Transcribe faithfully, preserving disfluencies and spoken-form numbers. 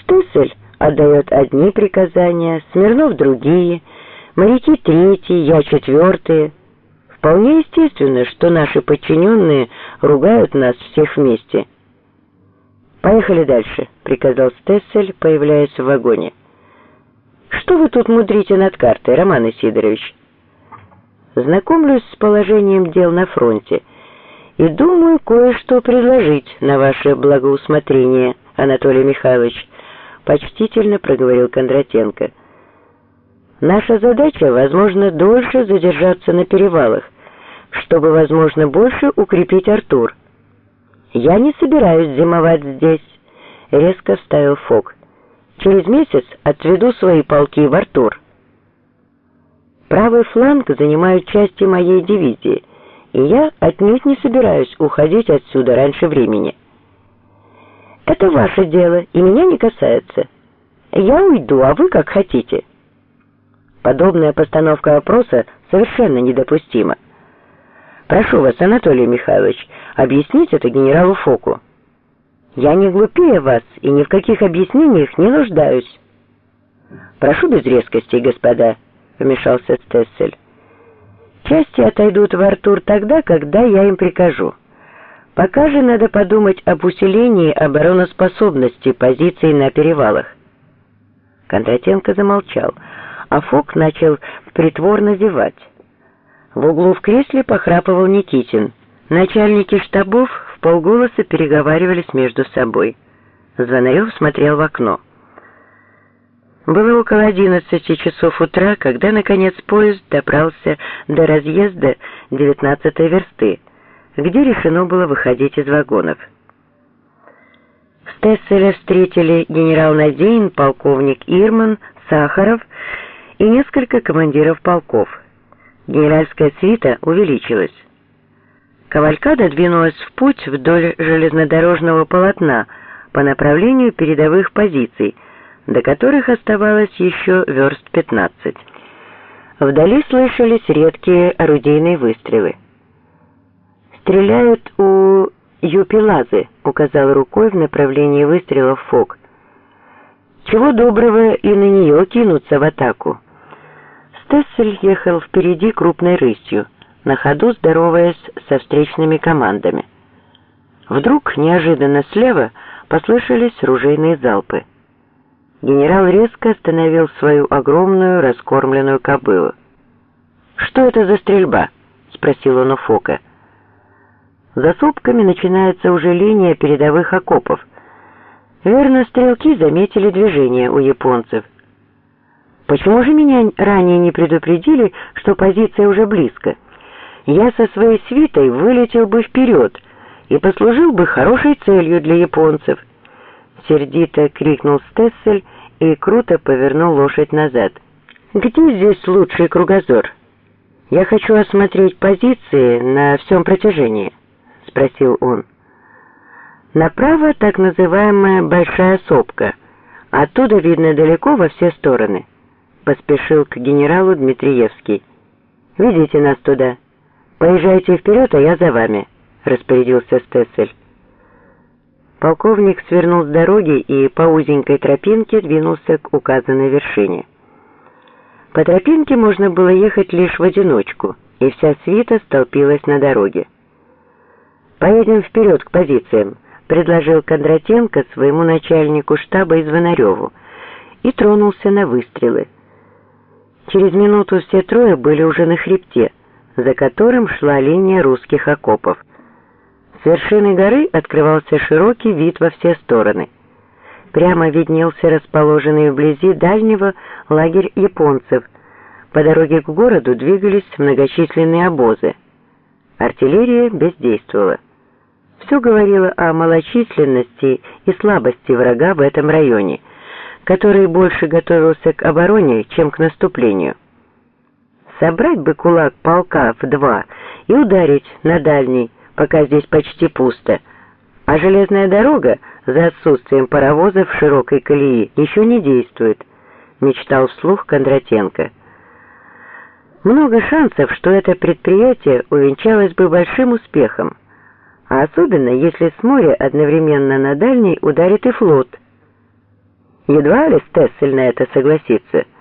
Штессель отдает одни приказания, Смирнов другие, моряки третьи, я четвертые. Вполне естественно, что наши подчиненные ругают нас всех вместе. «Поехали дальше», — приказал Штессель, появляясь в вагоне. «Что вы тут мудрите над картой, Роман Исидорович?» «Знакомлюсь с положением дел на фронте и думаю кое-что предложить на ваше благоусмотрение, Анатолий Михайлович», — почтительно проговорил Кондратенко. «Наша задача, возможно, дольше задержаться на перевалах, чтобы, возможно, больше укрепить Артур». «Я не собираюсь зимовать здесь», — резко вставил Фок. «Через месяц отведу свои полки в Артур. Правый фланг занимают части моей дивизии, и я отнюдь не собираюсь уходить отсюда раньше времени». «Это ваше дело, и меня не касается. Я уйду, а вы как хотите». Подобная постановка вопроса совершенно недопустима. «Прошу вас, Анатолий Михайлович, объяснить это генералу Фоку». «Я не глупее вас и ни в каких объяснениях не нуждаюсь». «Прошу без резкостей, господа», — вмешался Штессель. «Части отойдут в Артур тогда, когда я им прикажу. Пока же надо подумать об усилении обороноспособности позиций на перевалах». Кондратенко замолчал, а Фок начал притворно зевать. В углу в кресле похрапывал Никитин. Начальники штабов вполголоса переговаривались между собой. Звонарев смотрел в окно. Было около одиннадцати часов утра, когда, наконец, поезд добрался до разъезда девятнадцатой версты, где решено было выходить из вагонов. Штесселя встретили генерал Надеин, полковник Ирман, Сахаров и несколько командиров полков. Генеральская свита увеличилась. Кавалькада двинулась в путь вдоль железнодорожного полотна по направлению передовых позиций, до которых оставалось еще верст пятнадцать. Вдали слышались редкие орудийные выстрелы. «Стреляют у Юпилазы», — указал рукой в направлении выстрелов Фок. «Чего доброго и на нее кинуться в атаку». Штессель ехал впереди крупной рысью, на ходу здороваясь со встречными командами. Вдруг, неожиданно слева, послышались ружейные залпы. Генерал резко остановил свою огромную раскормленную кобылу. «Что это за стрельба?» — спросил он у Фока. «За сопками начинается уже линия передовых окопов. Верно, стрелки заметили движение у японцев. Почему же меня ранее не предупредили, что позиция уже близко? Я со своей свитой вылетел бы вперед и послужил бы хорошей целью для японцев». Сердито крикнул Штессель и круто повернул лошадь назад. «Где здесь лучший кругозор? Я хочу осмотреть позиции на всем протяжении», — спросил он. «Направо так называемая Большая Сопка. Оттуда видно далеко во все стороны», — поспешил к генералу Дмитриевский. «Ведите нас туда. Поезжайте вперед, а я за вами», — распорядился Штессель. Полковник свернул с дороги и по узенькой тропинке двинулся к указанной вершине. По тропинке можно было ехать лишь в одиночку, и вся свита столпилась на дороге. «Поедем вперед к позициям», — предложил Кондратенко своему начальнику штаба Звонареву, и тронулся на выстрелы. Через минуту все трое были уже на хребте, за которым шла линия русских окопов. С вершины горы открывался широкий вид во все стороны. Прямо виднелся расположенный вблизи дальнего лагерь японцев. По дороге к городу двигались многочисленные обозы. Артиллерия бездействовала. Все говорило о малочисленности и слабости врага в этом районе, который больше готовился к обороне, чем к наступлению. Собрать бы кулак полка в два и ударить на дальний, пока здесь почти пусто, а железная дорога за отсутствием паровозов широкой колеи еще не действует, мечтал вслух Кондратенко. Много шансов, что это предприятие увенчалось бы большим успехом, а особенно если с моря одновременно на дальний ударит и флот. Едва ли Стессель на это согласится.